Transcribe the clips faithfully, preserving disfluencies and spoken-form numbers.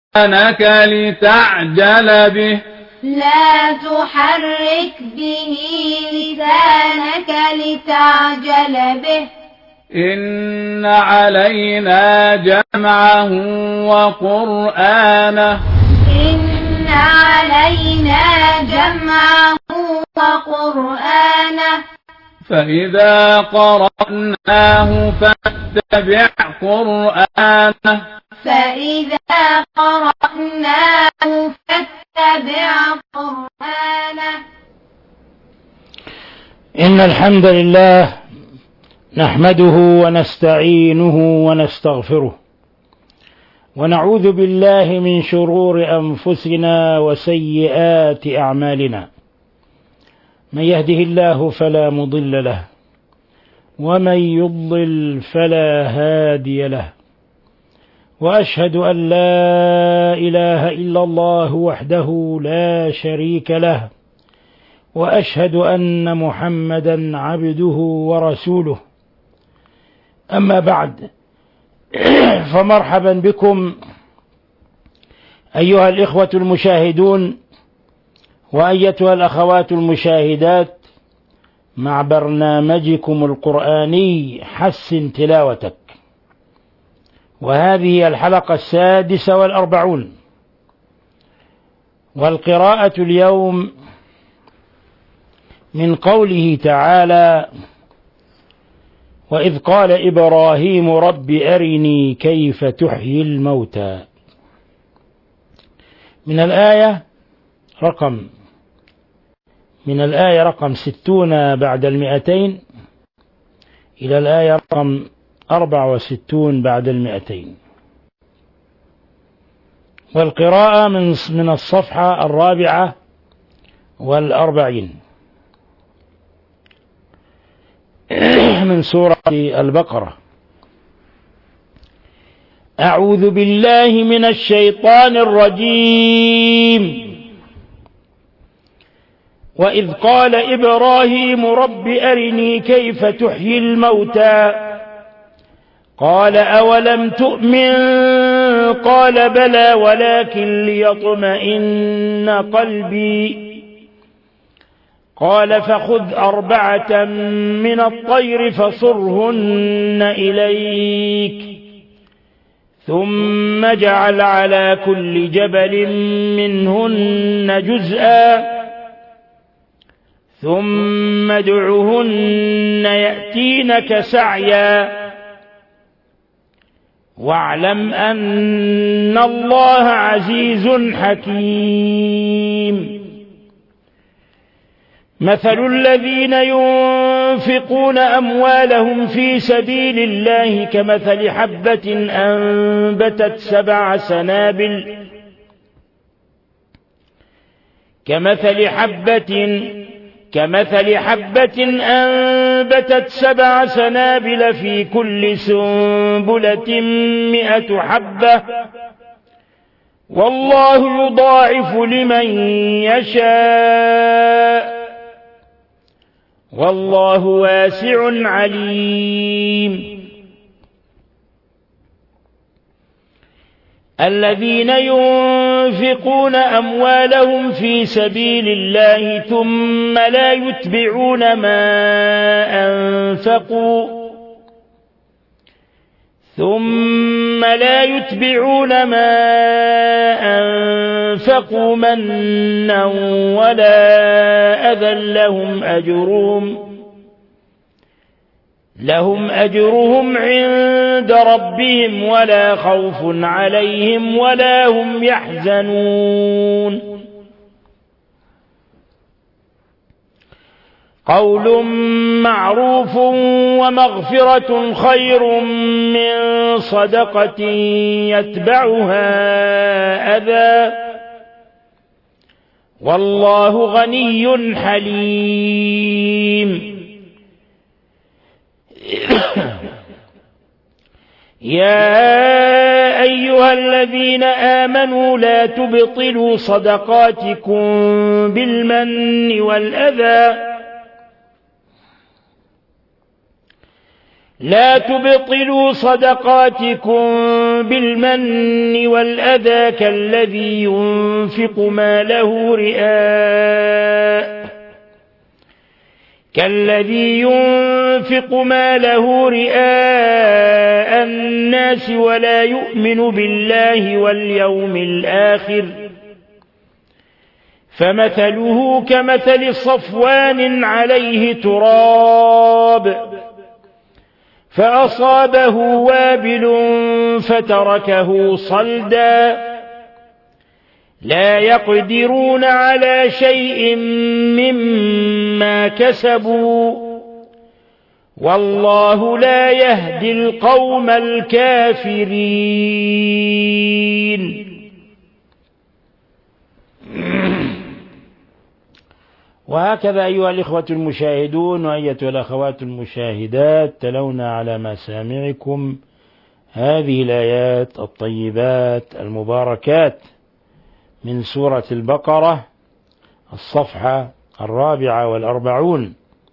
لسانك لتعجل به لا تحرك به لسانك لتعجل به إن علينا جمعه وقرآنه إن علينا جمعه وقرآنه فإذا قرأناه فاتبع قرآنه فإذا قرأناه فاتبع قرآنه إن الحمد لله نحمده ونستعينه ونستغفره ونعوذ بالله من شرور أنفسنا وسيئات أعمالنا. من يهده الله فلا مضل له ومن يضلل فلا هادي له، وأشهد أن لا إله إلا الله وحده لا شريك له، وأشهد أن محمدا عبده ورسوله. أما بعد، فمرحبا بكم أيها الإخوة المشاهدون وأيتها الأخوات المشاهدات مع برنامجكم القرآني حسن تلاوتك، وهذه الحلقة السادسة والأربعون. والقراءة اليوم من قوله تعالى: وإذ قال إبراهيم رب أرني كيف تحيي الموتى، من الآية رقم من الآية رقم ستون بعد المئتين إلى الآية رقم أربعة وستون بعد المئتين، والقراءة من من الصفحة الرابعة والأربعين من سورة البقرة. أعوذ بالله من الشيطان الرجيم. وإذ قال إبراهيم رب أرني كيف تحيي الموتى قال أولم تؤمن قال بلى ولكن ليطمئن قلبي قال فخذ أربعة من الطير فصرهن إليك ثم اجعل على كل جبل منهن جزءا ثم ادعهن يأتينك سعيا واعلم أن الله عزيز حكيم. مثل الذين ينفقون أموالهم في سبيل الله كمثل حبة أنبتت سبع سنابل كمثل حبة كمثل حبة أنبتت سبع سنابل في كل سنبلة مئة حبة والله يضاعف لمن يشاء والله واسع عليم. الذين ينفقون أموالهم في سبيل الله ثم لا يتبعون ما أنفقوا ثم لا يتبعون ما أنفقوا منا ولا أذى لهم أجرهم لهم أجرهم عند ربهم ولا خوف عليهم ولا هم يحزنون. قول معروف ومغفرة خير من صدقة يتبعها أذى والله غني حليم. يا أيها الذين آمنوا لا تبطلوا صدقاتكم بالمن والأذى لا تبطلوا صدقاتكم بالمن والأذى كالذي ينفق ماله رئاء كالذي ينفق ماله رئاء الناس ولا يؤمن بالله واليوم الآخر فمثله كمثل صفوان عليه تراب فأصابه وابل فتركه صلدا لا يقدرون على شيء مما كسبوا والله لا يهدي القوم الكافرين. وهكذا أيها الإخوة المشاهدون وأيتها الأخوات المشاهدات تلونا على مسامعكم هذه الآيات الطيبات المباركات من سورة البقرة الصفحة الرابعة والأربعون،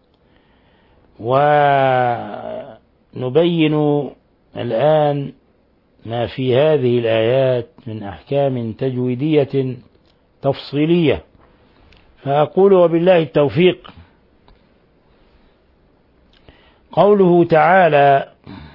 ونبين الآن ما في هذه الآيات من أحكام تجويدية تفصيلية. فأقول وبالله التوفيق. قوله تعالى: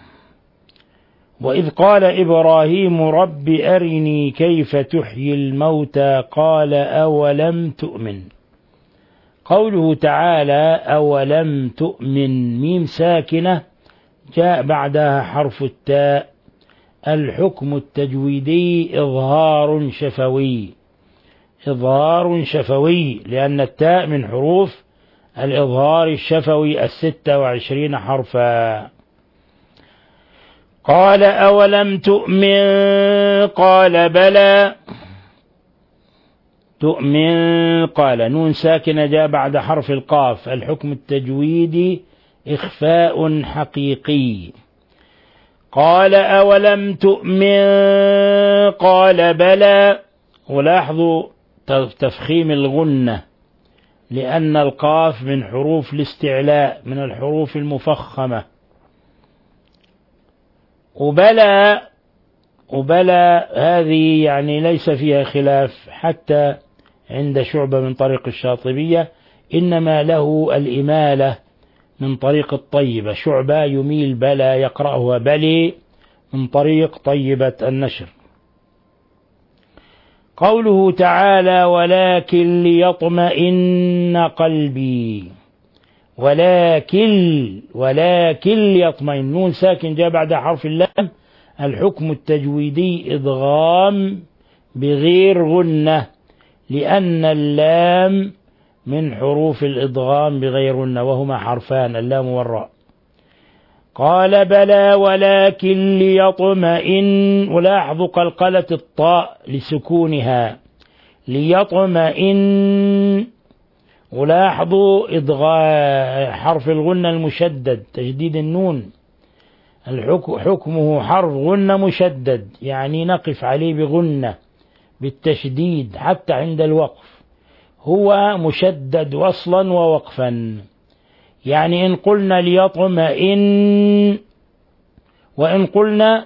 وإذ قال إبراهيم رب أرني كيف تحيي الموتى قال أولم تؤمن. قوله تعالى أولم تؤمن ميم ساكنة جاء بعدها حرف التاء. الحكم التجويدي إظهار شفوي إظهار شفوي لأن التاء من حروف الإظهار الشفوي الستة وعشرين حرفا. قال أولم تؤمن قال بلى تؤمن قال نون ساكنة جاء بعد حرف القاف. الحكم التجويدي إخفاء حقيقي. قال أولم تؤمن قال بلى. ولاحظوا تفخيم الغنة لأن القاف من حروف الاستعلاء من الحروف المفخمة. وبلى وبلى هذه يعني ليس فيها خلاف حتى عند شعبة من طريق الشاطبية، إنما له الإمالة من طريق الطيبة. شعبة يميل بلى يقرأها بلي من طريق طيبة النشر. قوله تعالى ولكن ليطمئن قلبي. ولكن ولكن ليطمئن نون ساكن جاء بعد حرف اللام. الحكم التجويدي إدغام بغير غنة لأن اللام من حروف الإدغام بغير غنة وهما حرفان اللام والراء. قال بلى ولكن ليطمئن. ولاحظوا قلقلة الطاء لسكونها ليطمئن. ولاحظوا إدغاء حرف الغنة المشدد تشديد النون. حكمه حرف غنة مشدد يعني نقف عليه بغنة بالتشديد حتى عند الوقف. هو مشدد وصلا ووقفا. يعني إن قلنا ليطمئن وإن قلنا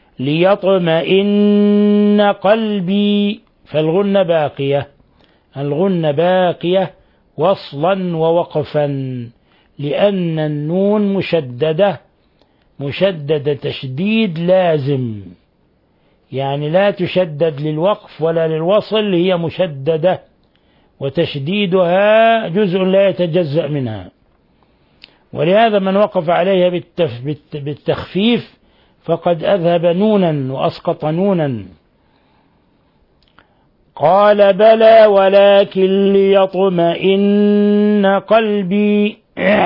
ليطمئن قلبي فالغنة باقية. الغنة باقية وصلا ووقفا لأن النون مشددة مشددة تشديد لازم، يعني لا تشدد للوقف ولا للوصل، هي مشددة وتشديدها جزء لا يتجزأ منها. ولهذا من وقف عليها بالتف بالتخفيف فقد أذهب نونا وأسقط نونا. قال بلى ولكن ليطمئن قلبي.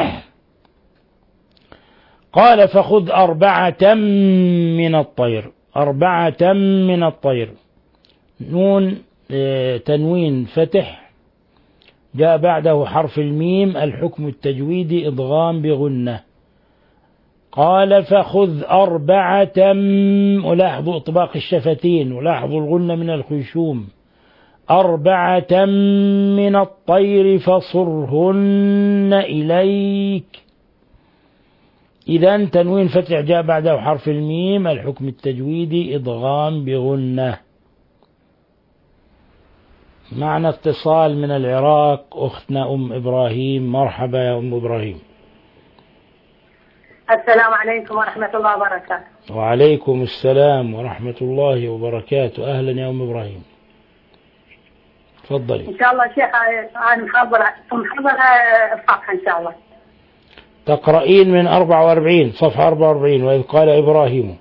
قال فخذ أربعة من الطير. أربعة من الطير نون تنوين فتح جاء بعده حرف الميم. الحكم التجويدي إضغام بغنة. قال فخذ أربعة. ولاحظوا إطباق الشفتين ولاحظوا الغنة من الخيشوم. أربعة من الطير فصرهن إليك. إذا تنوين فتح جاء بعده حرف الميم، الحكم التجويدي إضغام بغنة. معنا اتصال من العراق، أختنا أم إبراهيم. مرحبا يا أم إبراهيم. السلام عليكم ورحمة الله وبركاته. وعليكم السلام ورحمة الله وبركاته. أهلا يا أم إبراهيم، تفضلي. إن شاء الله شيخ أنا محضرة محضرة الصفحة إن شاء الله. تقرأين من أربعة وأربعين، صفحة أربعة وأربعين، وإذ قال إبراهيم.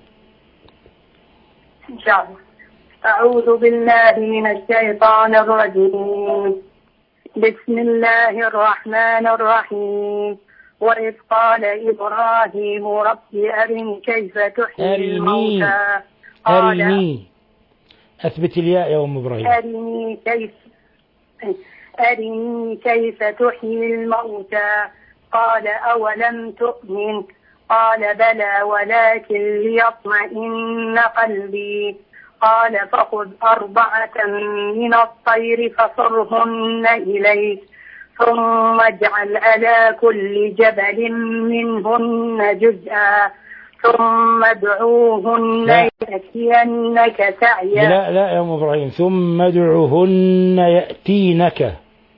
إن شاء الله. أعوذ بالله من الشيطان الرجيم. بسم الله الرحمن الرحيم. وإذ قال إبراهيم رب أرني كيف تحيي الموتى. أرني أثبت الياء يا أم إبراهيم. أرني كيف أرني كيف تحيي الموتى. قال أولم تؤمن. قال بلى ولكن ليطمئن قلبي. قال فخذ أربعة من الطير فصرهن إليك ثم اجعل على كل جبل منهن جزءا ثم ادعوهن يأتينك سعيا. لا لا يا أم إبراهيم، ثم ادعوهن يأتينك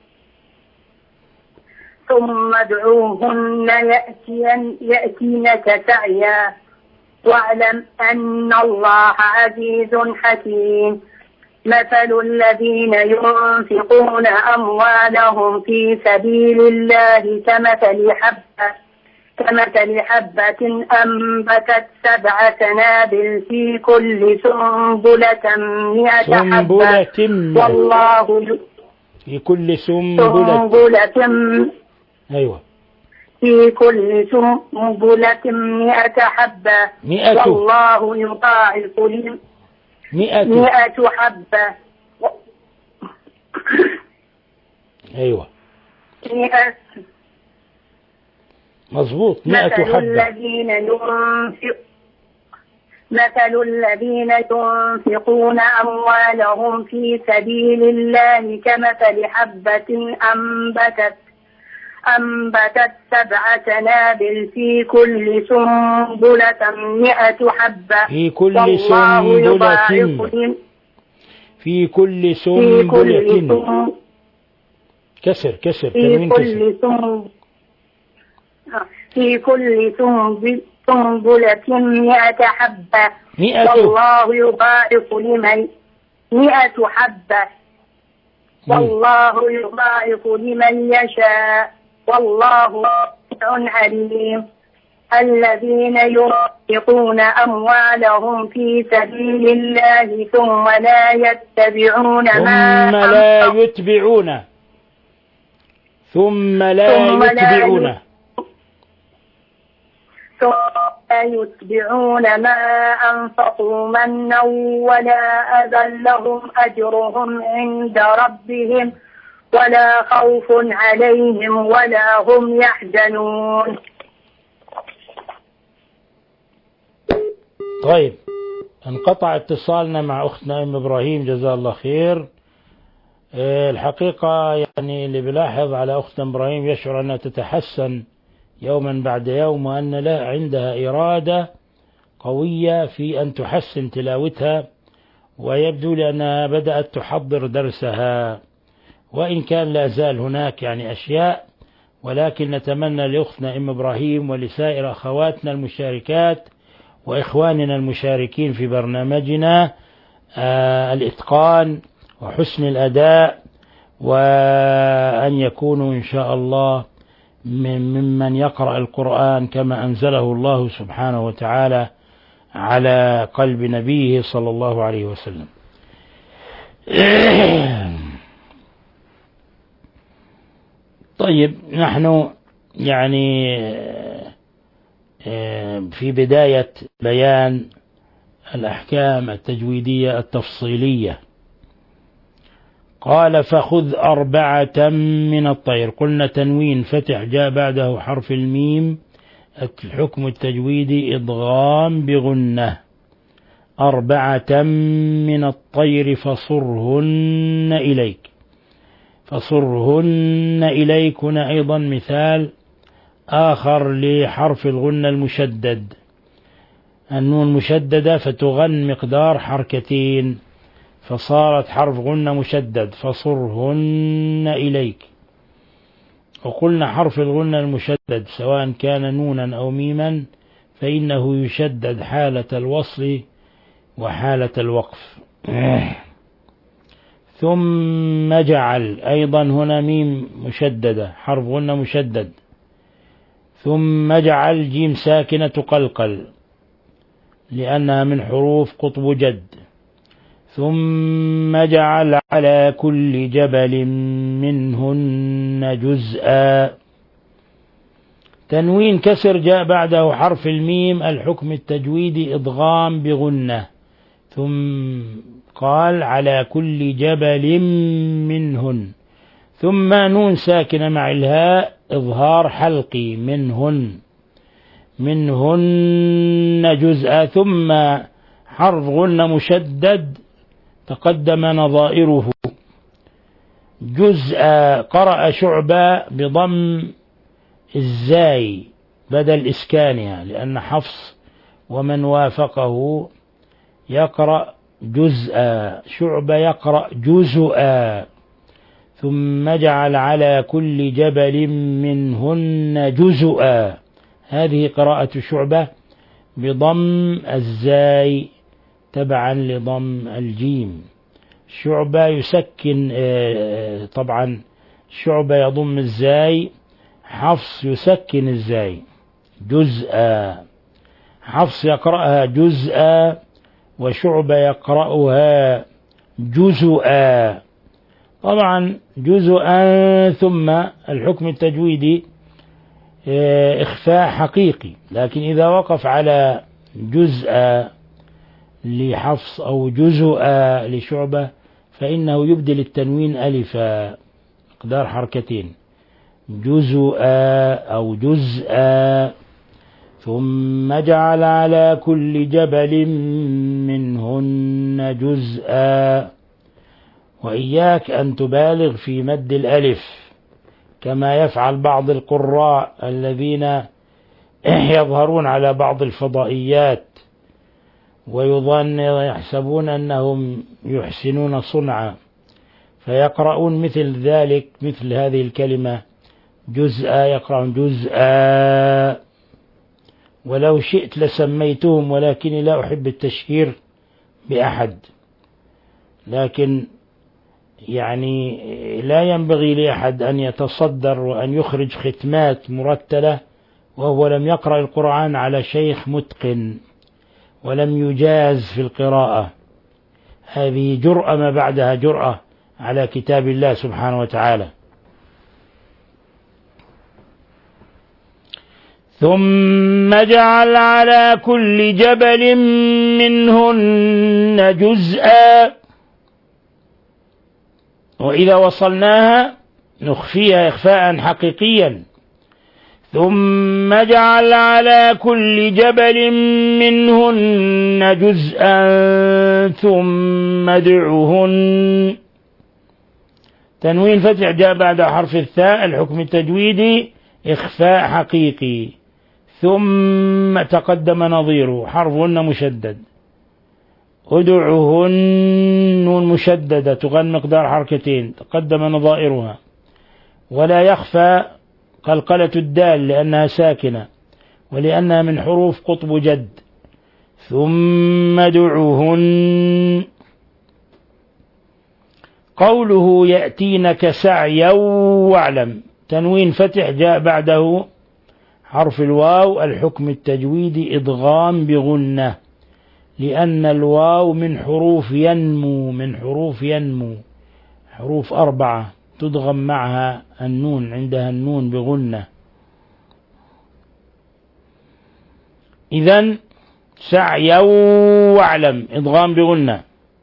ثم ادعوهن يأتين يأتينك سعيا واعلم أن الله عزيز حكيم. مثل الذين ينفقون أموالهم في سبيل الله كمثل حبة كمثل حبة أنبتت سبع سنابل في كل سنبلة مئة حبة والله في كل سنبلة, سنبلة أيوة في كل سنبلة مئة حبة مئة والله يضاعف لمن مئة مئة حبة. أيوة مئة مظبوط مئة مثل حبة. الذين ينفق مثل الذين ينفقون أموالهم في سبيل الله كمثل حبة أنبتت أنبتت سبع سنابل في كل سنبلة مئة حبة في كل سنبلة في كل سنبلة كسر كسر في كل كسر في كل سنبلة مئة حبة مئة والله يضاعف لمن مئة حبة والله يضاعف لمن يشاء والله واسع عليم. الذين ينفقون أموالهم في سبيل الله ثم لا يتبعون ما ثم لا يتبعون ثم لا يتبعون ثم لا يتبعون ما أنفقوا منا ولا أذى لهم أجرهم عند ربهم ولا خوف عليهم ولا هم يحزنون. طيب، انقطع اتصالنا مع أختنا أم إبراهيم، جزاها الله خير. الحقيقة يعني اللي بلاحظ على أختنا إبراهيم يشعر أنها تتحسن يوما بعد يوم، وأن لا عندها إرادة قوية في أن تحسن تلاوتها، ويبدو لأنها بدأت تحضر درسها، وإن كان لا زال هناك يعني أشياء، ولكن نتمنى لأختنا أم إبراهيم ولسائر أخواتنا المشاركات وإخواننا المشاركين في برنامجنا آه الإتقان وحسن الأداء، وأن يكونوا إن شاء الله ممن يقرأ القرآن كما أنزله الله سبحانه وتعالى على قلب نبيه صلى الله عليه وسلم. طيب، نحن يعني في بداية بيان الأحكام التجويدية التفصيلية. قال فخذ أربعة من الطير، قلنا تنوين فتح جاء بعده حرف الميم، الحكم التجويدي إضغام بغنة. أربعة من الطير فصرهن إليك، فصرهن إليك. هنا أيضا مثال آخر لحرف الغنة المشدد، النون مشددة فتغن مقدار حركتين فصارت حرف غنة مشدد، فصرهن إليك. وقلنا حرف الغنة المشدد سواء كان نونا أو ميما فإنه يشدد حالة الوصل وحالة الوقف. ثم جعل أيضا هنا ميم مشددة حرف غنة مشدد، ثم جعل جيم ساكنة تقلقل لأنها من حروف قطب جد. ثم جعل على كل جبل منهن جزءا. تنوين كسر جاء بعده حرف الميم، الحكم التجويدي إضغام بغنة، ثم قال على كل جبل منهن، ثم نون ساكنة مع الهاء إظهار حلقي منهن منهن جزءا، ثم حرف غنة مشدد تقدم نظائره. جزء قرأ شعبة بضم الزاي بدل إسكانها، لأن حفص ومن وافقه يقرأ جزءا، شعبة يقرأ جزءا. ثم جعل على كل جبل منهن جزءا، هذه قراءة شعبة بضم الزاي تبعا لضم الجيم. شعبة يسكن طبعا شعبة يضم الزاي، حفص يسكن الزاي جزءا، حفص يقرأها جزءا وشعبة يقرأها جزءا. طبعا جزءا ثم الحكم التجويدي إخفاء حقيقي، لكن إذا وقف على جزء لحفص أو جزء لشعبة فإنه يبدل التنوين ألفا مقدار حركتين، جزء أو جزء. ثم جعل على كل جبل منهن جزءا. وإياك أن تبالغ في مد الألف كما يفعل بعض القراء الذين يظهرون على بعض الفضائيات ويظن يحسبون أنهم يحسنون صنعا، فيقرؤون مثل ذلك مثل هذه الكلمة جزءا يقرؤون جزءا. ولو شئت لسميتهم، ولكني لا أحب التشهير بأحد، لكن يعني لا ينبغي لأحد أن يتصدر وأن يخرج ختمات مرتلة وهو لم يقرأ القرآن على شيخ متقن ولم يجاز في القراءة. هذه جرأة ما بعدها جرأة على كتاب الله سبحانه وتعالى. ثم جعل على كل جبل منهن جزءا، وإذا وصلناها نخفيها إخفاء حقيقيا. ثم جعل على كل جبل منهن جزءا ثم ادعهن. تنوين فتح جاء بعد حرف الثاء، الحكم التجويدي إخفاء حقيقي. ثم تقدم نظيره حرف غنة مشدد، ادعهن نون مشددة تغن مقدار حركتين تقدم نظائرها، ولا يخفى قلقلة الدال لأنها ساكنة ولأنها من حروف قطب جد. ثم ادعهن. قوله يأتينك سعيا واعلم، تنوين فتح جاء بعده حرف الواو، الحكم التجويدي إضغام بغنة، لأن الواو من حروف ينمو من حروف ينمو حروف أربعة تضغم معها النون، عندها النون بغنة. إذن سعيا واعلم إضغام بغنة.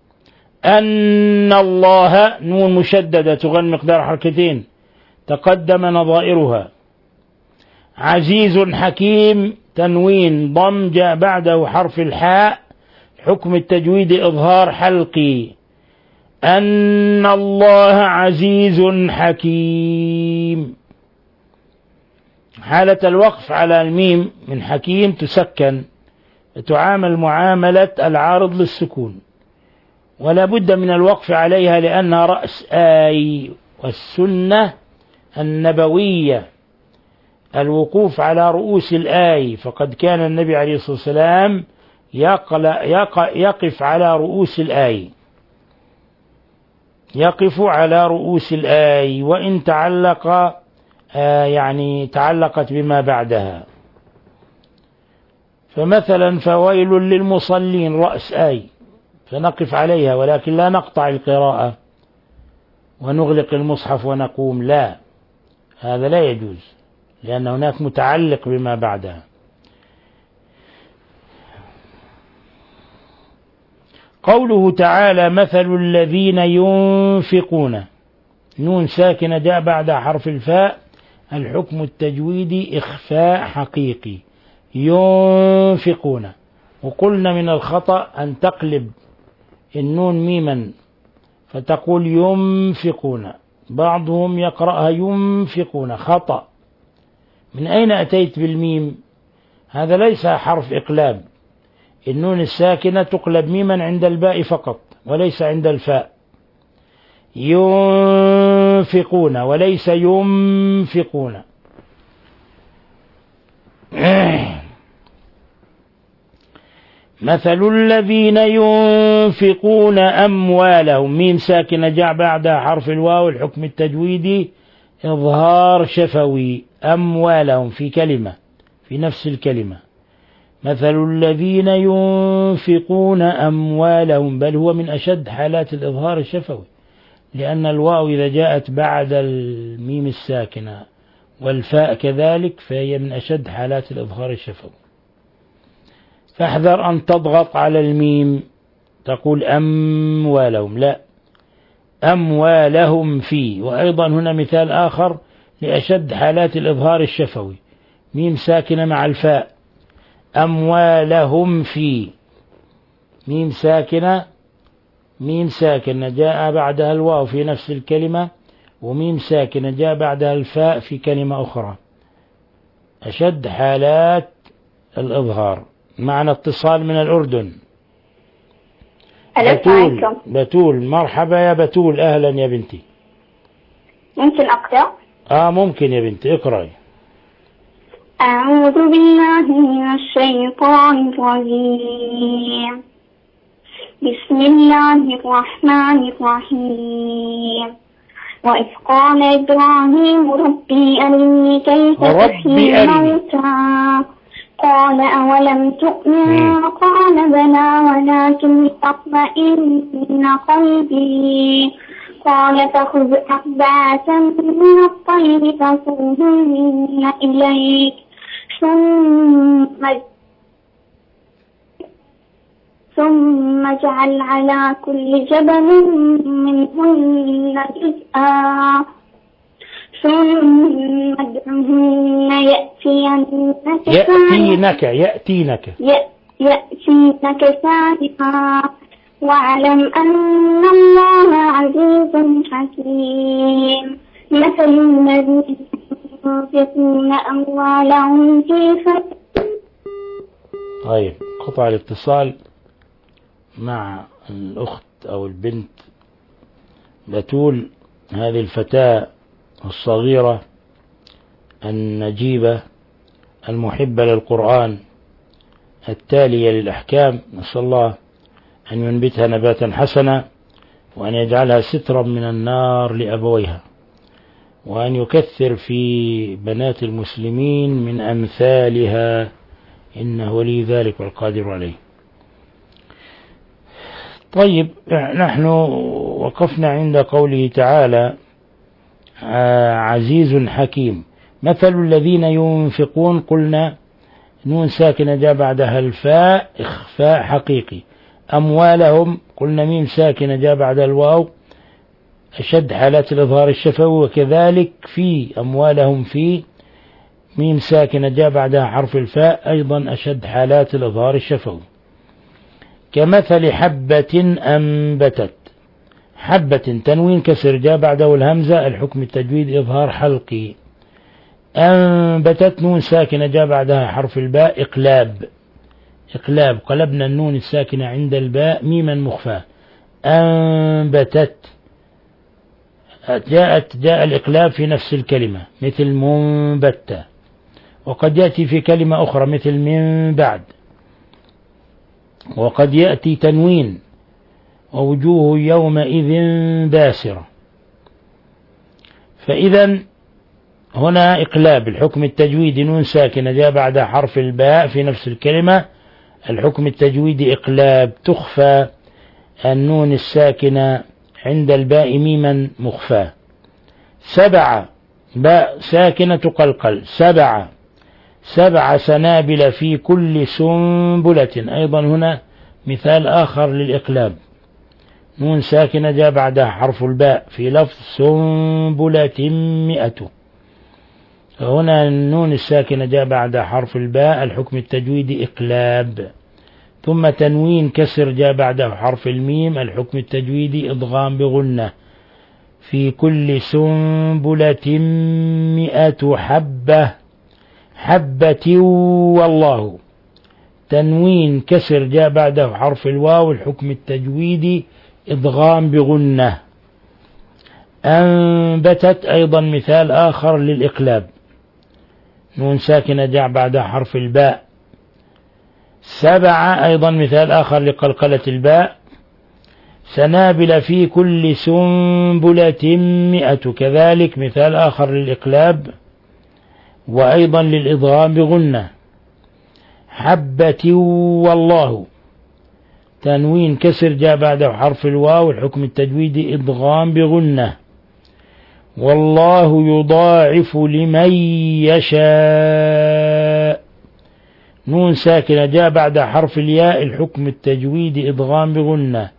أن الله نون مشددة تغن مقدار حركتين تقدم نظائرها. عزيز حكيم تنوين ضم جاء بعده حرف الحاء، حكم التجويد إظهار حلقي. أن الله عزيز حكيم. حالة الوقف على الميم من حكيم تسكن، تعامل معاملة العارض للسكون، ولا بد من الوقف عليها لأنها رأس آي، والسنة النبوية الوقوف على رؤوس الآي، فقد كان النبي عليه الصلاة والسلام يقف على رؤوس الآي، يقف على رؤوس الآي وإن تعلق آه يعني تعلقت بما بعدها. فمثلا فويل للمصلين رأس آي، فنقف عليها ولكن لا نقطع القراءة ونغلق المصحف ونقوم، لا، هذا لا يجوز لأن هناك متعلق بما بعدها. قوله تعالى مثل الذين ينفقون، نون ساكنة جاء بعد حرف الفاء، الحكم التجويدي إخفاء حقيقي، ينفقون. وقلنا من الخطأ أن تقلب النون ميما فتقول ينفقون، بعضهم يقرأها ينفقون، خطأ. من أين أتيت بالميم؟ هذا ليس حرف إقلاب، النون الساكنة تقلب ميما عند الباء فقط وليس عند الفاء. ينفقون وليس ينفقون. مثل الذين ينفقون أموالهم، ميم ساكنة جاء بعدها حرف الواو، الحكم التجويدي إظهار شفوي، أموالهم في كلمة في نفس الكلمة. مثل الذين ينفقون أموالهم، بل هو من أشد حالات الإظهار الشفوي، لأن الواو إذا جاءت بعد الميم الساكنة والفاء كذلك فهي من أشد حالات الإظهار الشفوي. فاحذر أن تضغط على الميم تقول أموالهم، لا، أموالهم في. وأيضا هنا مثال آخر لأشد حالات الإظهار الشفوي، ميم ساكنة مع الفاء، أموالهم في، ميم ساكنة ميم ساكنة جاء بعدها الواو في نفس الكلمة، وميم ساكنة جاء بعدها الفاء في كلمة أخرى، أشد حالات الإظهار. معنا اتصال من الأردن. بتول بتول مرحبا يا بتول، أهلا يا بنتي. ممكن أقرأ؟ آه ممكن يا بنتي، اقرأي. أعوذ بالله من الشيطان الرجيم، بسم الله الرحمن الرحيم. وإذ قال إبراهيم ربي أرني كيف تحيي الموتى قال أولم تؤمن قال بلى ولكن ليطمئن قلبي قال فخذ أربعة من الطير فصرهن إليك ثم ثم اجعل على كل جبل منهن جزءا ثم ادعهن يأتينك يأتينك يأتينك يأتينك سارعا واعلم أن الله عزيز حكيم. مثل الذين ينفقون أموالهم في سبيل. طيب قطع الاتصال مع الأخت أو البنت بتول، هذه الفتاة الصغيرة النجيبة المحبة للقرآن التالية للأحكام، نسأل الله أن ينبتها نباتا حسنا، وأن يجعلها سترا من النار لأبويها، وأن يكثر في بنات المسلمين من أمثالها، إنه ولي ذلك والقادر عليه. طيب نحن وقفنا عند قوله تعالى عزيز حكيم. مثل الذين ينفقون، قلنا نون ساكنة جاء بعدها الفاء إخفاء حقيقي. أموالهم قلنا ميم ساكنة جاء بعدها الواو أشد حالات الإظهار الشفوي، وكذلك في أموالهم في ميم ساكنة جاء بعدها حرف الفاء أيضا أشد حالات الإظهار الشفوي. كمثل حبة أنبتت، حبة تنوين كسر جاء بعده الهمزة، الحكم التجويد إظهار حلقي. أنبتت نون ساكنة جاء بعدها حرف الباء إقلاب، إقلاب قلبنا النون الساكنة عند الباء ميما مخفى. أنبتت جاءت جاء الإقلاب في نفس الكلمة مثل منبتة، وقد يأتي في كلمة أخرى مثل من بعد، وقد يأتي تنوين ووجوه يومئذ باسرة. فإذا هنا إقلاب الحكم التجويدي نون ساكنة جاء بعد حرف الباء في نفس الكلمة، الحكم التجويدي إقلاب تخفى النون الساكنة عند الباء ميما مخفى. سبع باء ساكنة تقلقل، سبع سبع سنابل في كل سنبلة، أيضا هنا مثال آخر للإقلاب، نون ساكنة جاء بعدها حرف الباء في لفظ سنبلة مئة، هنا النون الساكنة جاء بعدها حرف الباء الحكم التجويدي إقلاب. ثم تنوين كسر جاء بعده حرف الميم الحكم التجويدي إضغام بغنة، في كل سنبلة مئة حبة، حبة والله. تنوين كسر جاء بعده حرف الواو الحكم التجويدي إضغام بغنة. أنبتت أيضا مثال آخر للإقلاب، نون ساكنة جاء بعدها حرف الباء. سبع أيضا مثال آخر لقلقلة الباء. سنابل في كل سنبلة مئة كذلك مثال آخر للإقلاب وأيضا للإضغام بغنة. حبة والله، تنوين كسر جاء بعده حرف الواو الحكم التجويدي إضغام بغنة. والله يضاعف لمن يشاء، نون ساكنة جاء بعد حرف الياء الحكم التجويدي إضغام بغنة.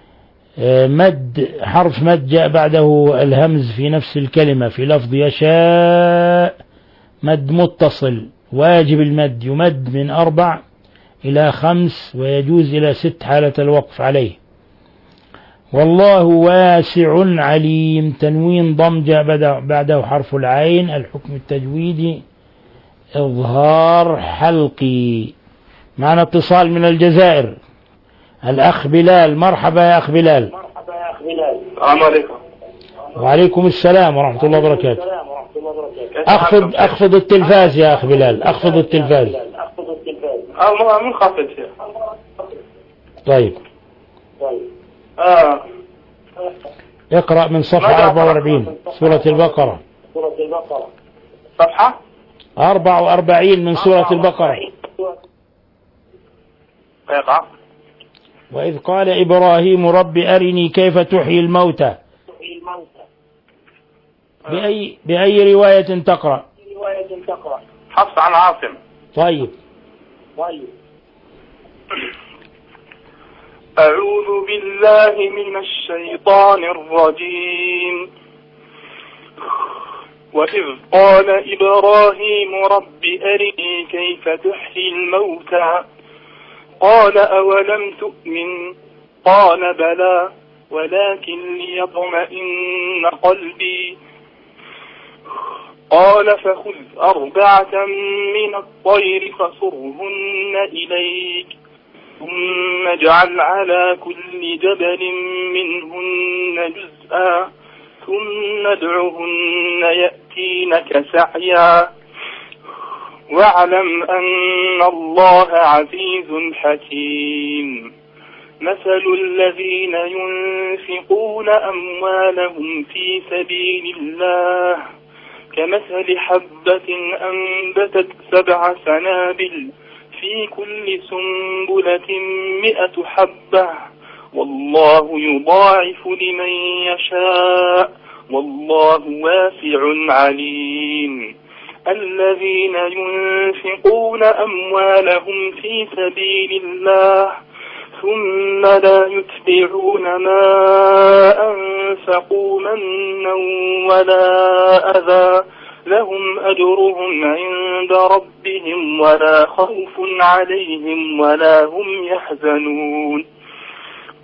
مد حرف مد جاء بعده الهمز في نفس الكلمة في لفظ يشاء، مد متصل واجب المد، يمد من أربع إلى خمس ويجوز إلى ست حالة الوقف عليه. والله واسع عليم، تنوين ضم جاء بعده حرف العين الحكم التجويدي إظهار حلقي. معنا اتصال من الجزائر، الأخ بلال. مرحبا يا أخ بلال. مرحبا يا أخ بلال. السلام عليكم. وعليكم السلام ورحمة الله وبركاته. أخفض أخفض التلفاز يا أخ بلال، أخفض التلفاز. أه منخفض. طيب. آه. اقرأ من صفحة أربعة وأربعين سورة البقرة. سورة البقرة. صفحة أربعة وأربعين من سورة البقرة. اقرأ. وإذ قال إبراهيم رب أرني كيف تحيي الموتى. بأي بأي رواية تقرأ؟ رواية تقرأ. حفص عن عاصم. طيب. طيب. أعوذ بالله من الشيطان الرجيم. وإذ قال إبراهيم رب أرني كيف تحيي الموتى قال أولم تؤمن قال بلى ولكن ليطمئن قلبي قال فخذ أربعة من الطير فصرهن إليك ثم اجعل على كل جبل منهن جزءا ثم ادعهن يأتينك سعيا واعلم أن الله عزيز حكيم. مثل الذين ينفقون أموالهم في سبيل الله كمثل حبة أنبتت سبع سنابل في كل سنبلة مئة حبة والله يضاعف لمن يشاء والله واسع عليم. الذين ينفقون أموالهم في سبيل الله ثم لا يتبعون ما أنفقوا منا ولا أذى لهم أجرهم عند ربهم ولا خوف عليهم ولا هم يحزنون.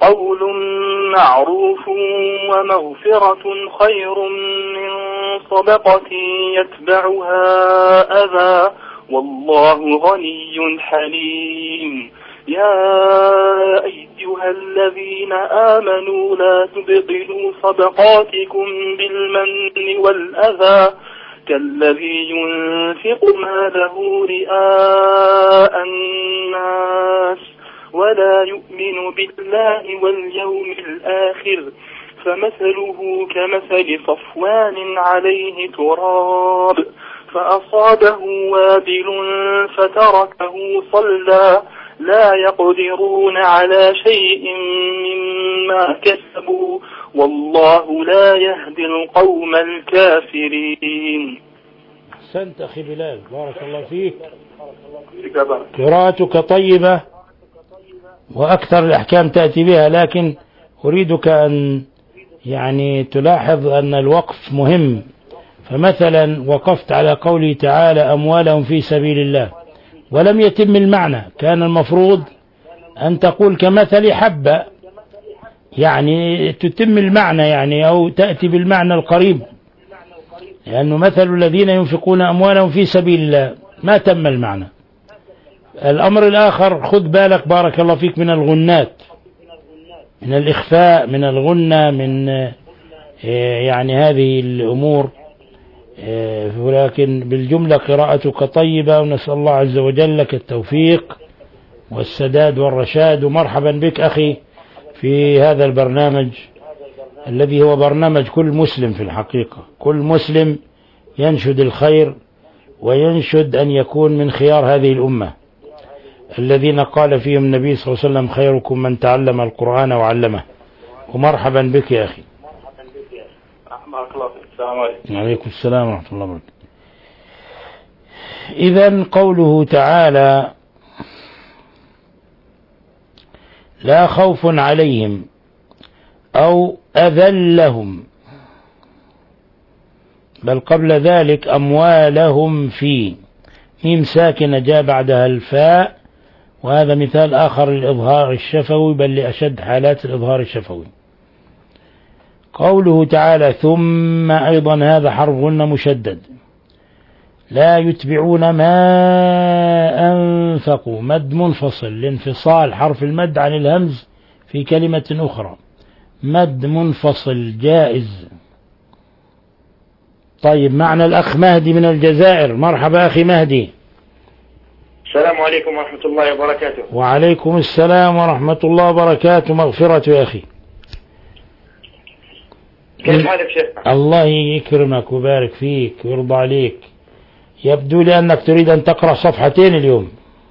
قول معروف ومغفرة خير من صدقة يتبعها أذى والله غني حليم. يا أيها الذين آمنوا لا تبطلوا صدقاتكم بالمن والأذى كالذي ينفق ماله رئاء الناس ولا يؤمن بالله واليوم الآخر فمثله كمثل صفوان عليه تراب فأصابه وابل فتركه صلدا لا يقدرون على شيء مما كسبوا والله لا يهدي القوم الكافرين. أحسنت أخي بلال بارك الله فيك. قراءتك طيبة وأكثر الأحكام تأتي بها، لكن أريدك أن يعني تلاحظ أن الوقف مهم. فمثلا وقفت على قوله تعالى أموالهم في سبيل الله ولم يتم المعنى، كان المفروض أن تقول كمثل حبة، يعني تتم المعنى يعني أو تأتي بالمعنى القريب، لأنه مثل الذين ينفقون أموالهم في سبيل الله ما تم المعنى. الأمر الآخر خذ بالك بارك الله فيك من الغنات، من الإخفاء، من الغنة، من يعني هذه الأمور، ولكن بالجملة قراءتك طيبة ونسأل الله عز وجل لك التوفيق والسداد والرشاد. ومرحبا بك أخي في هذا البرنامج الذي هو برنامج كل مسلم في الحقيقة، كل مسلم ينشد الخير وينشد أن يكون من خيار هذه الأمة الذين قال فيهم النبي صلى الله عليه وسلم خيركم من تعلم القرآن وعلمه. ومرحبا بك يا أخي. السلام عليكم. وعليكم السلام ورحمة الله وبركاته. إذن قوله تعالى لا خوف عليهم أو أذلهم، بل قبل ذلك أموالهم في ميم ساكنة جاء بعدها الفاء، وهذا مثال آخر للإظهار الشفوي بل لأشد حالات الإظهار الشفوي. قوله تعالى ثم أيضا هذا حرف غنة مشدد، لا يتبعون ما أنفقوا، مد منفصل لانفصال حرف المد عن الهمز في كلمة أخرى، مد منفصل جائز. طيب معنا الأخ مهدي من الجزائر. مرحبا أخي مهدي. السلام عليكم ورحمة الله وبركاته. وعليكم السلام ورحمة الله وبركاته. مغفرة يا أخي. كيف حالك شيخ؟ الله يكرمك ويبارك فيك ويرضى عليك. يبدو لي أنك تريد أن تقرأ صفحتين اليوم.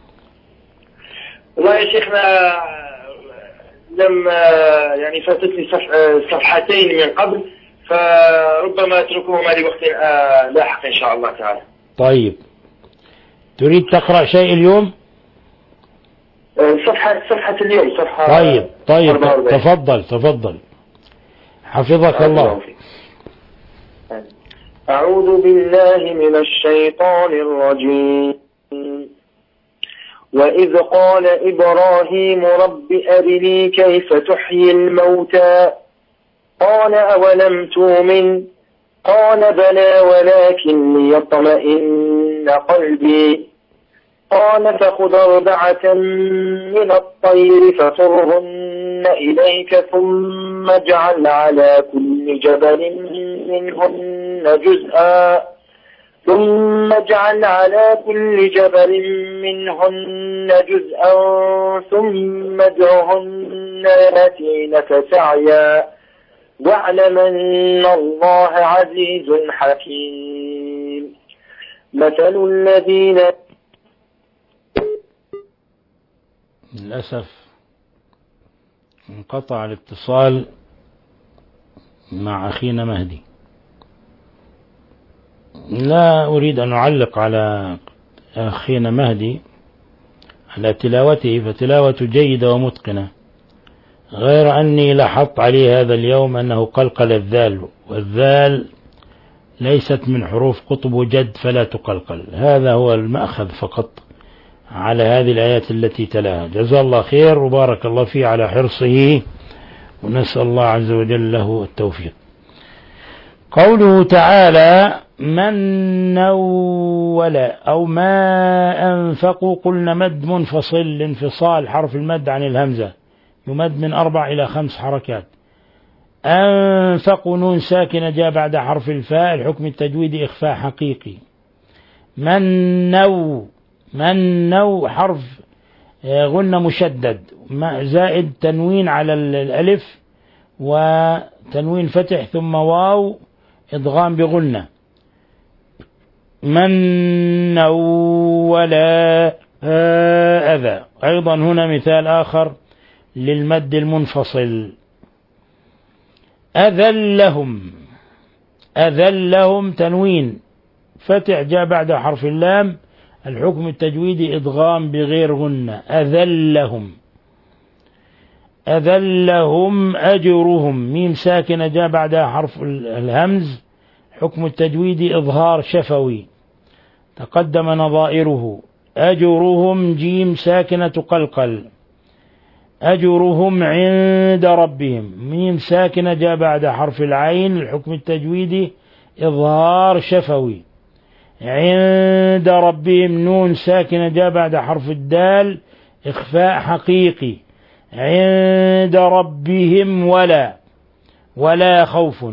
والله يا شيخنا لم يعني فاتتني صفحتين من قبل، فربما أتركهما لوقت لاحق إن شاء الله تعالى. طيب تريد تقرأ شيء اليوم؟ صفحة صفحة اليوم صفحة. طيب طيب تفضل تفضل حفظك الله. أعوذ بالله من الشيطان الرجيم. وإذ قال إبراهيم رب أرني كيف تحيي الموتى قال أولم تؤمن قال بلى ولكن ليطمئن قلبي قال فخذ أربعة من الطير فصرهن إليك ثم اجعل على كل جبل منهن جزءا ثم اجعل على كل جبل منهن جزءا ثم ادعهن يأتينك سعيا واعلم أن الله عزيز حكيم. مثل الذين للأسف انقطع الاتصال مع أخينا مهدي. لا أريد أن أعلق على أخينا مهدي على تلاوته، فتلاوته جيدة ومتقنة، غير أني لاحظت عليه هذا اليوم أنه قلقل الذال، والذال ليست من حروف قطب وجد فلا تقلقل. هذا هو المأخذ فقط على هذه الآيات التي تلاها. جزا الله خير وبارك الله فيه على حرصه ونسأل الله عز وجل له التوفيق. قوله تعالى من ولا أو ما أنفقوا قلنا مد منفصل لانفصال حرف المد عن الهمزة، يمد من أربع إلى خمس حركات. أنفقوا نون ساكنة جاء بعد حرف الفاء، الحكم التجويدي إخفاء حقيقي. من نو من نو حرف غنة مشدد زائد تنوين على الألف وتنوين فتح ثم واو إدغام بغنة. من ولا أذى أيضا هنا مثال آخر للمد المنفصل. أذلهم أذلهم تنوين فتح جاء بعد حرف اللام، الحكم التجويدي إدغام بغير غنة. أذلهم أذلهم أجرهم ميم ساكنة جاء بعدها حرف الهمز، حكم التجويدي إظهار شفوي تقدم نظائره. أجرهم جيم ساكنة قلقل. أجرهم عند ربهم ميم ساكنة جاء بعد حرف العين، الحكم التجويدي إظهار شفوي. عند ربهم نون ساكنة جاء بعد حرف الدال، إخفاء حقيقي. عند ربهم ولا ولا خوف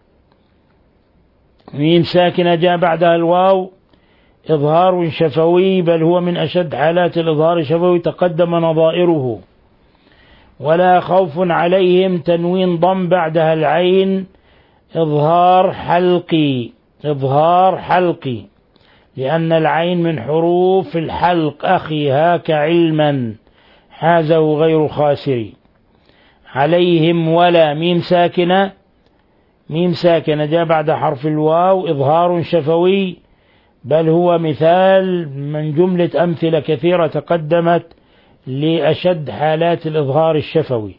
ميم ساكنة جاء بعدها الواو، إظهار شفوي، بل هو من أشد حالات الإظهار الشفوي تقدم نظائره. ولا خوف عليهم تنوين ضم بعدها العين، إظهار حلقي إظهار حلقي لأن العين من حروف الحلق. أخي هاك علما حازه غير خاسر. عليهم ولا ميم ساكنة ميم ساكنة جاء بعد حرف الواو، إظهار شفوي، بل هو مثال من جملة أمثلة كثيرة تقدمت لأشد حالات الإظهار الشفوي.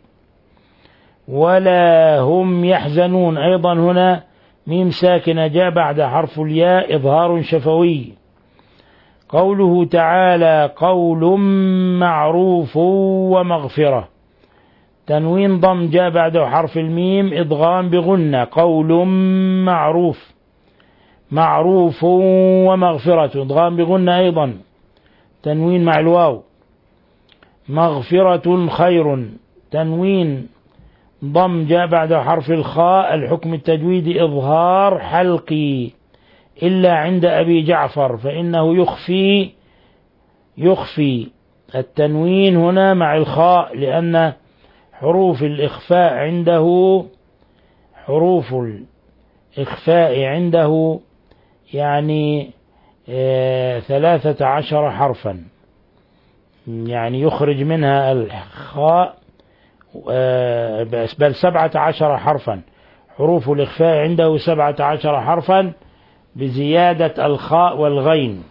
ولا هم يحزنون أيضا هنا ميم ساكنة جاء بعد حرف الياء، إظهار شفوي. قوله تعالى قول معروف ومغفرة تنوين ضم جاء بعد حرف الميم، إدغام بغنة. قول معروف معروف ومغفرة إدغام بغنة أيضا، تنوين مع الواو. مغفرة خير تنوين ضم جاء بعد حرف الخاء، الحكم التجويدي إظهار حلقي إلا عند أبي جعفر فإنه يخفي يخفي التنوين هنا مع الخاء، لأن حروف الإخفاء عنده حروف الإخفاء عنده يعني آه ثلاثة عشر حرفا، يعني يخرج منها الخاء آه بل سبعة عشر حرفا. حروف الإخفاء عنده سبعة عشر حرفا بزيادة الخاء والغين.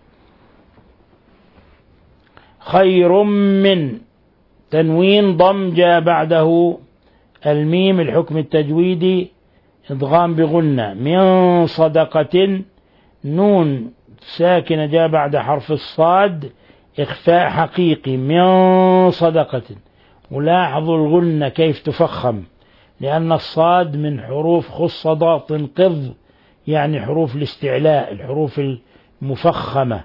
خير من تنوين ضم جاء بعده الميم، الحكم التجويدي إدغام بغنة. من صدقة نون ساكنة جاء بعد حرف الصاد، إخفاء حقيقي. من صدقة، ولاحظوا الغنة كيف تفخم، لأن الصاد من حروف خص ضاد قض، يعني حروف الاستعلاء الحروف المفخمة.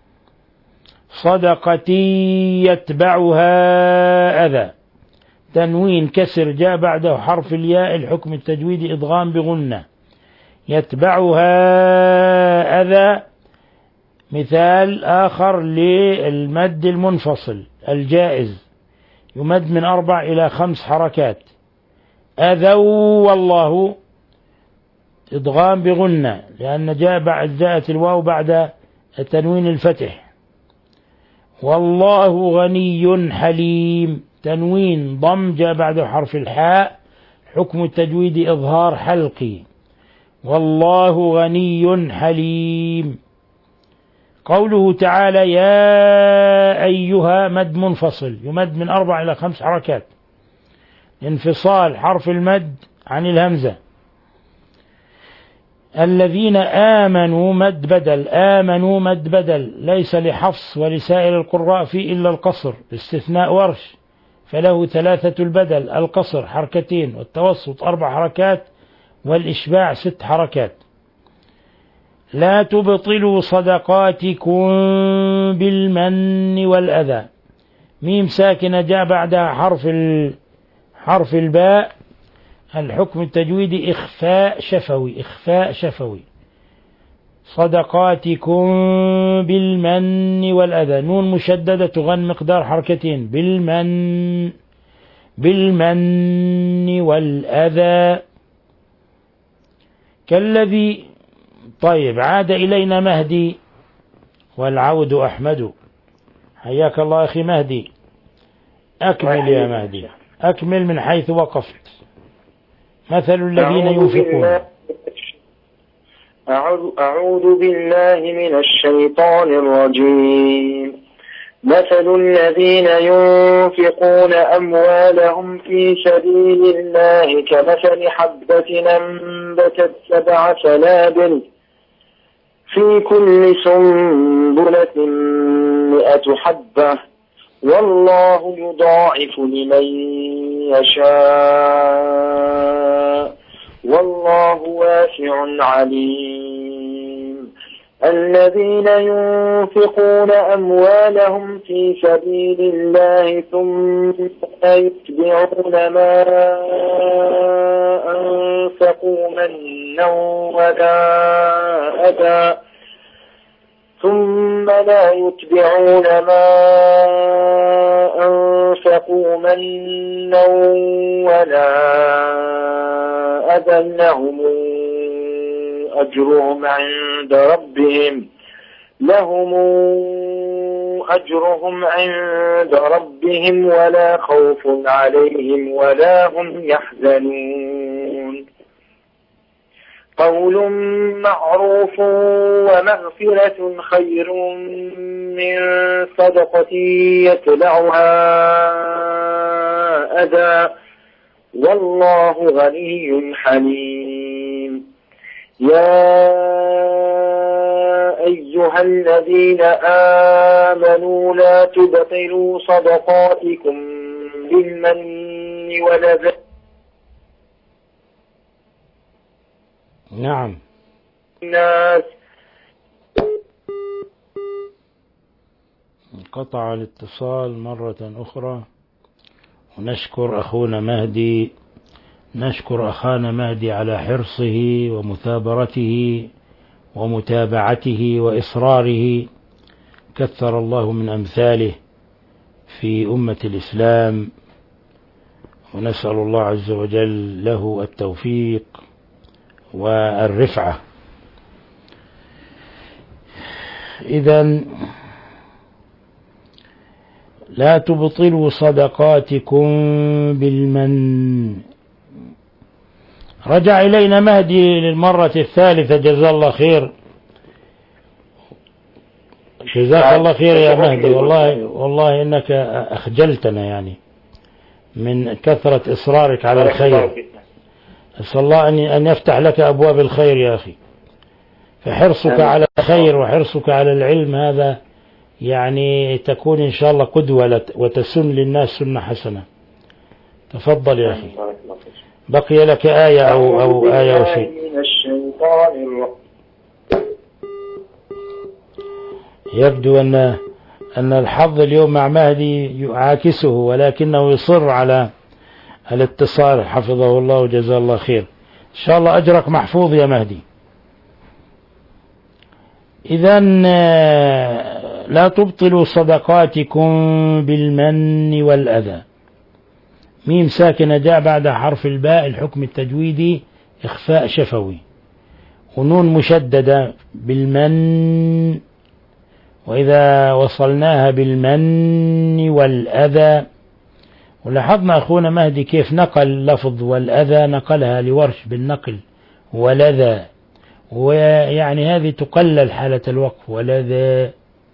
صدقتي يتبعها أذى تنوين كسر جاء بعده حرف الياء، الحكم التجويدي إدغام بغنة. يتبعها أذى مثال آخر للمد المنفصل الجائز، يمد من أربع إلى خمس حركات. أذوا والله إدغام بغنة لأن جاء بعد جاءت الواو بعد التنوين الفتح. والله غني حليم تنوين ضم جاء بعد حرف الحاء، حكم التجويد إظهار حلقي. والله غني حليم. قوله تعالى يا أيها مد منفصل يمد من أربع إلى خمس حركات، انفصال حرف المد عن الهمزة. الذين آمنوا مد بدل، آمنوا مد بدل ليس لحفص ولسائر القراء فيه إلا القصر، استثناء ورش فله ثلاثة البدل: القصر حركتين، والتوسط أربع حركات، والإشباع ست حركات. لا تبطلوا صدقاتكم بالمن والأذى. ميم ساكنة جاء بعدها حرف حرف الباء. الحكم التجويدي إخفاء شفوي، إخفاء شفوي. صدقاتكم بالمن والأذى، نون مشددة تغن مقدار حركتين، بالمن بالمن والأذى كالذي. طيب، عاد إلينا مهدي والعود أحمد. حياك الله أخي مهدي، أكمل يا مهدي، أكمل من حيث وقفت. مثل الذين ينفقون. أعوذ بالله من الشيطان الرجيم. مثل الذين ينفقون أموالهم في سبيل الله كمثل حبة أنبتت سبع سنابل في كل سنبلة مئة حبة والله يضاعف لمن يشاء والله واسع عليم. الذين ينفقون أموالهم في سبيل الله ثم لا يتبعون ما أنفقوا منا ولا أذى ثم لا يتبعون ما أنفقوا منا ولا أذى لهم أجرهم عند ربهم لهم أجرهم عند ربهم ولا خوف عليهم ولا هم يحزنون. قول معروف ومغفرة خير من صدقة يتبعها أذى والله غني حليم. يا أيها الذين آمنوا لا تبطلوا صدقاتكم بالمن والأذى. نعم. الناس. انقطع الاتصال مرة أخرى، ونشكر أخونا مهدي، نشكر أخانا مهدي على حرصه ومثابرته ومتابعته وإصراره. كثر الله من أمثاله في أمة الإسلام، ونسأل الله عز وجل له التوفيق والرفعة. إذن لا تبطلوا صدقاتكم بالمن. رجع إلينا مهدي للمرة الثالثة، جزاه الله خير. جزاك الله خير يا مهدي، والله والله إنك أخجلتنا يعني من كثرة إصرارك على الخير. أسأل الله أن يفتح لك أبواب الخير يا أخي. فحرصك على الخير وحرصك على العلم هذا يعني تكون إن شاء الله قدوة وتسن للناس سنة حسنة. تفضل يا أخي، بقي لك آية أو, أو آية وشيء. يبدو أن أن الحظ اليوم مع مهدي يعاكسه، ولكنه يصر على الاتصال، حفظه الله وجزاه الله خير. إن شاء الله أجرك محفوظ يا مهدي. إذن لا تبطلوا صدقاتكم بالمن والأذى. ميم ساكنة جاء بعد حرف الباء، الحكم التجويدي إخفاء شفوي، ونون مشددة بالمن، وإذا وصلناها بالمن والأذى. ولاحظنا أخونا مهدي كيف نقل لفظ والأذى، نقلها لورش بالنقل ولذا، ويعني هذه تقلل حالة الوقف ولذا.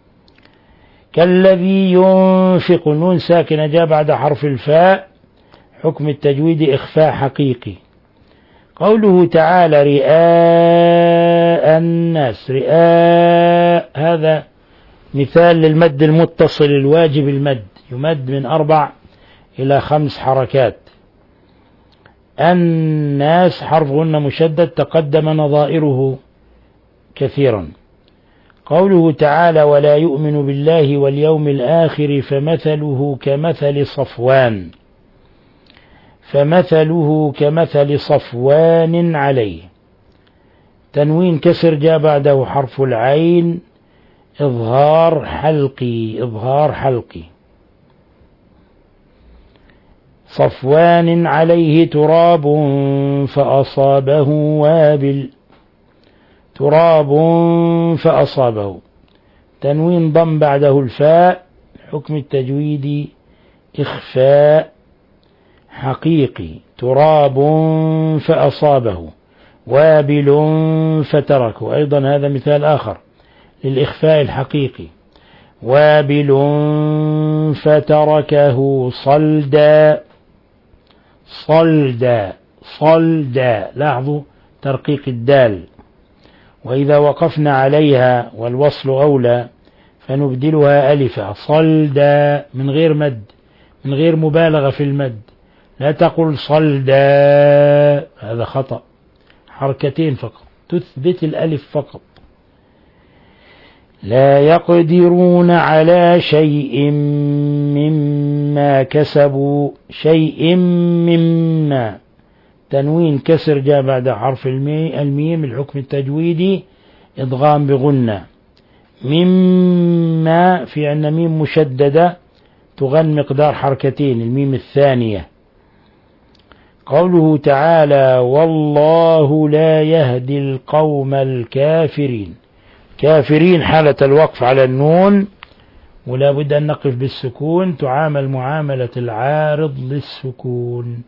كالذي ينفق، نون ساكنة جاء بعد حرف الفاء، حكم التجويد إخفاء حقيقي. قوله تعالى رئاء الناس، رئاء هذا مثال للمد المتصل الواجب، المد يمد من أربع إلى خمس حركات. الناس حرف غنة مشدد تقدم نظائره كثيرا. قوله تعالى ولا يؤمن بالله واليوم الآخر فمثله كمثل صفوان، فمثله كمثل صفوان عليه. تنوين كسر جاء بعده حرف العين، إظهار حلقي، إظهار حلقي. صفوان عليه تراب فأصابه وابل، تراب فأصابه. تنوين ضم بعده الفاء، حكم التجويد إخفاء حقيقي. تراب فأصابه، وابل فتركه. أيضا هذا مثال آخر للإخفاء الحقيقي. وابل فتركه صلدا، صلدا صلدا. لاحظوا ترقيق الدال. وإذا وقفنا عليها والوصل أولى فنبدلها ألفا، صلدا، من غير مد، من غير مبالغة في المد. لا تقل صلدا، هذا خطأ. حركتين فقط، تثبت الألف فقط. لا يقدرون على شيء مما كسبوا، شيء مما. تنوين كسر جاء بعد حرف الميم، الحكم التجويدي إضغام بغنة. مما في عندنا ميم مشددة تغن مقدار حركتين، الميم الثانية. قوله تعالى والله لا يهدي القوم الكافرين. كافرين حالة الوقف على النون، ولا بد أن نقف بالسكون، تعامل معاملة العارض للسكون،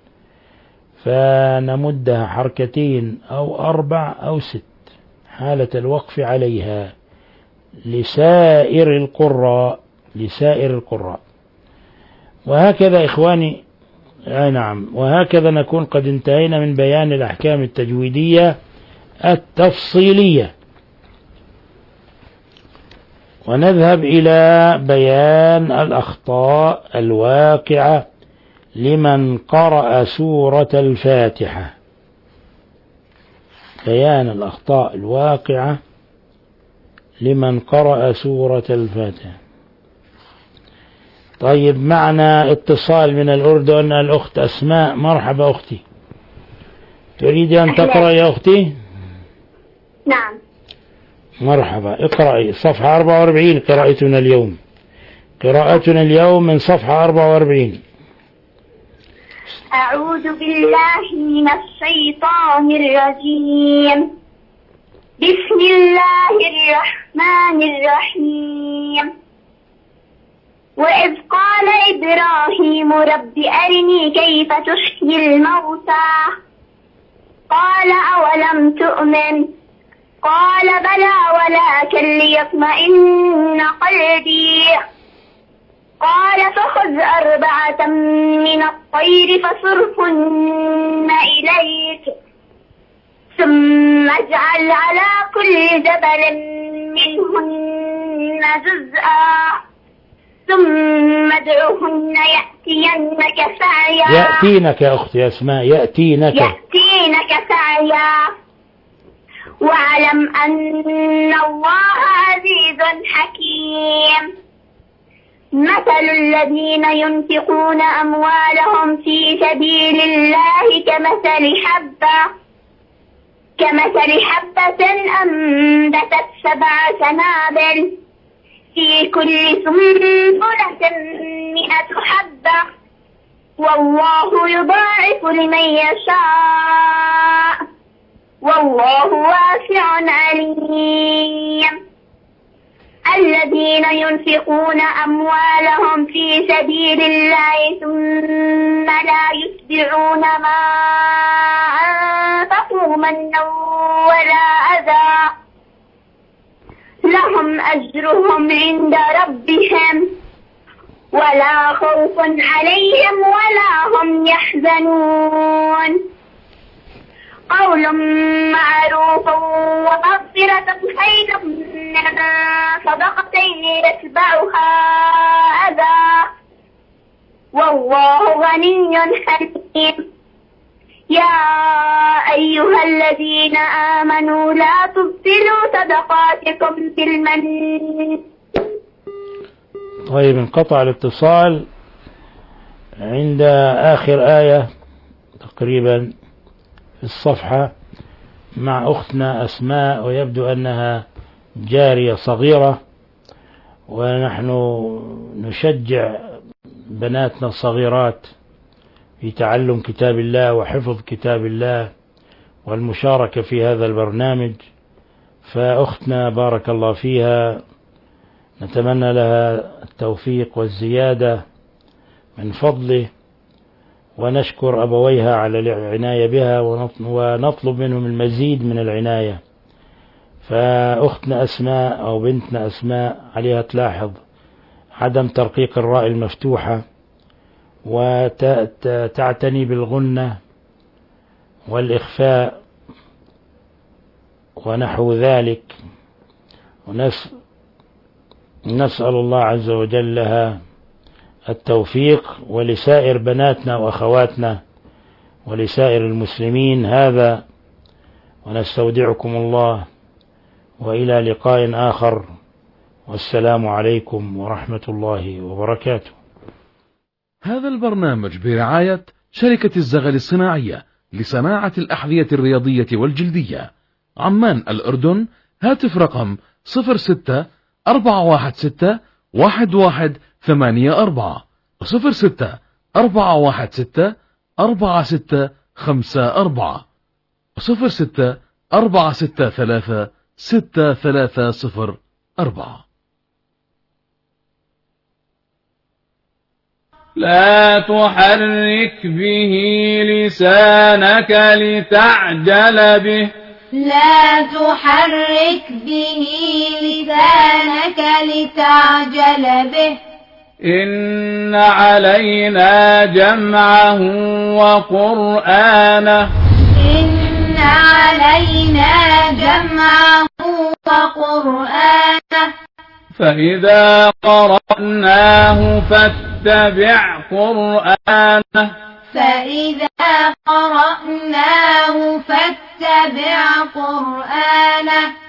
فنمدها حركتين أو أربع أو ست حالة الوقف عليها لسائر القراء، لسائر القراء. وهكذا إخواني، آه نعم، وهكذا نكون قد انتهينا من بيان الأحكام التجويدية التفصيلية، ونذهب إلى بيان الأخطاء الواقعة لمن قرأ سورة الفاتحة. بيان الأخطاء الواقعة لمن قرأ سورة الفاتحة. طيب، معنا اتصال من الأردن، الأخت أسماء. مرحبا أختي، تريد أن تقرأ يا أختي؟ نعم. مرحبا، اقرأي صفحة أربعة وأربعين. قراءتنا اليوم قراءتنا اليوم من صفحة أربعة وأربعين. أعوذ بالله من الشيطان الرجيم. بسم الله الرحمن الرحيم. وإذ قال إبراهيم رب أرني كيف تحيي الموتى قال أولم تؤمن قال بلى ولكن ليطمئن قلبي قال فخذ أربعة من الطير فصرهن إليك ثم اجعل على كل جبل منهن جزءا ثم ادعهن يأتينك سعيا. يأتينك يا أختي أسماء، يأتينك يأتينك سعيا واعلم أن الله عزيز حكيم. مثل الذين ينفقون أموالهم في سبيل الله كمثل حبة كمثل حبة أنبتت سبع سنابل في كل سنبلة مئة حبة والله يضاعف لمن يشاء والله واسع عليم. الذين ينفقون أموالهم في سبيل الله ثم لا يتبعون ما أنفقوا منا ولا أذى لهم أجرهم عند ربهم ولا خوف عليهم ولا هم يحزنون. قول معروف ومغفرة خير من صدقتين يتبعها أذى والله غني حليم. يا أيها الذين آمنوا لا تبطلوا صدقاتكم بالمن. طيب، انقطع الاتصال عند آخر آية تقريبا في الصفحة مع أختنا أسماء، ويبدو أنها جارية صغيرة، ونحن نشجع بناتنا الصغيرات في تعلم كتاب الله وحفظ كتاب الله والمشاركة في هذا البرنامج. فأختنا بارك الله فيها نتمنى لها التوفيق والزيادة من فضله، ونشكر أبويها على العناية بها ونطلب منهم المزيد من العناية. فأختنا أسماء أو بنتنا أسماء عليها تلاحظ عدم ترقيق الراء المفتوحة، وتعتني بالغنة والإخفاء ونحو ذلك، ونسأل الله عز وجل لها التوفيق، ولسائر بناتنا وأخواتنا ولسائر المسلمين هذا، ونستودعكم الله، وإلى لقاء آخر، والسلام عليكم ورحمة الله وبركاته. هذا البرنامج برعاية شركة الزغل الصناعية لصناعة الأحذية الرياضية والجلدية، عمان الأردن. هاتف رقم صفر ستة أربعة واحد ستة واحد واحد ثمانية أربعة صفر ستة أربعة واحد ستة أربعة ستة خمسة أربعة صفر ستة أربعة ستة ثلاثة ستة ثلاثة صفر أربعة. لا تحرك به لسانك لتعجل به لا تحرك به لسانك لتعجل به إن علينا جمعه وقرآنه إن علينا جمعه وقرآنه فإذا قرأناه فاتبع قرآنه فإذا قرأناه فاتبع قرآنه